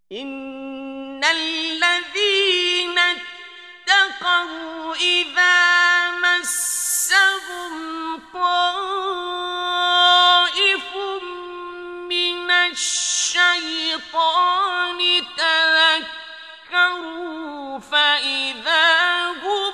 إن الذين اتقوا إذا مسهم طائف من الشيطان تذكروا فإذا هم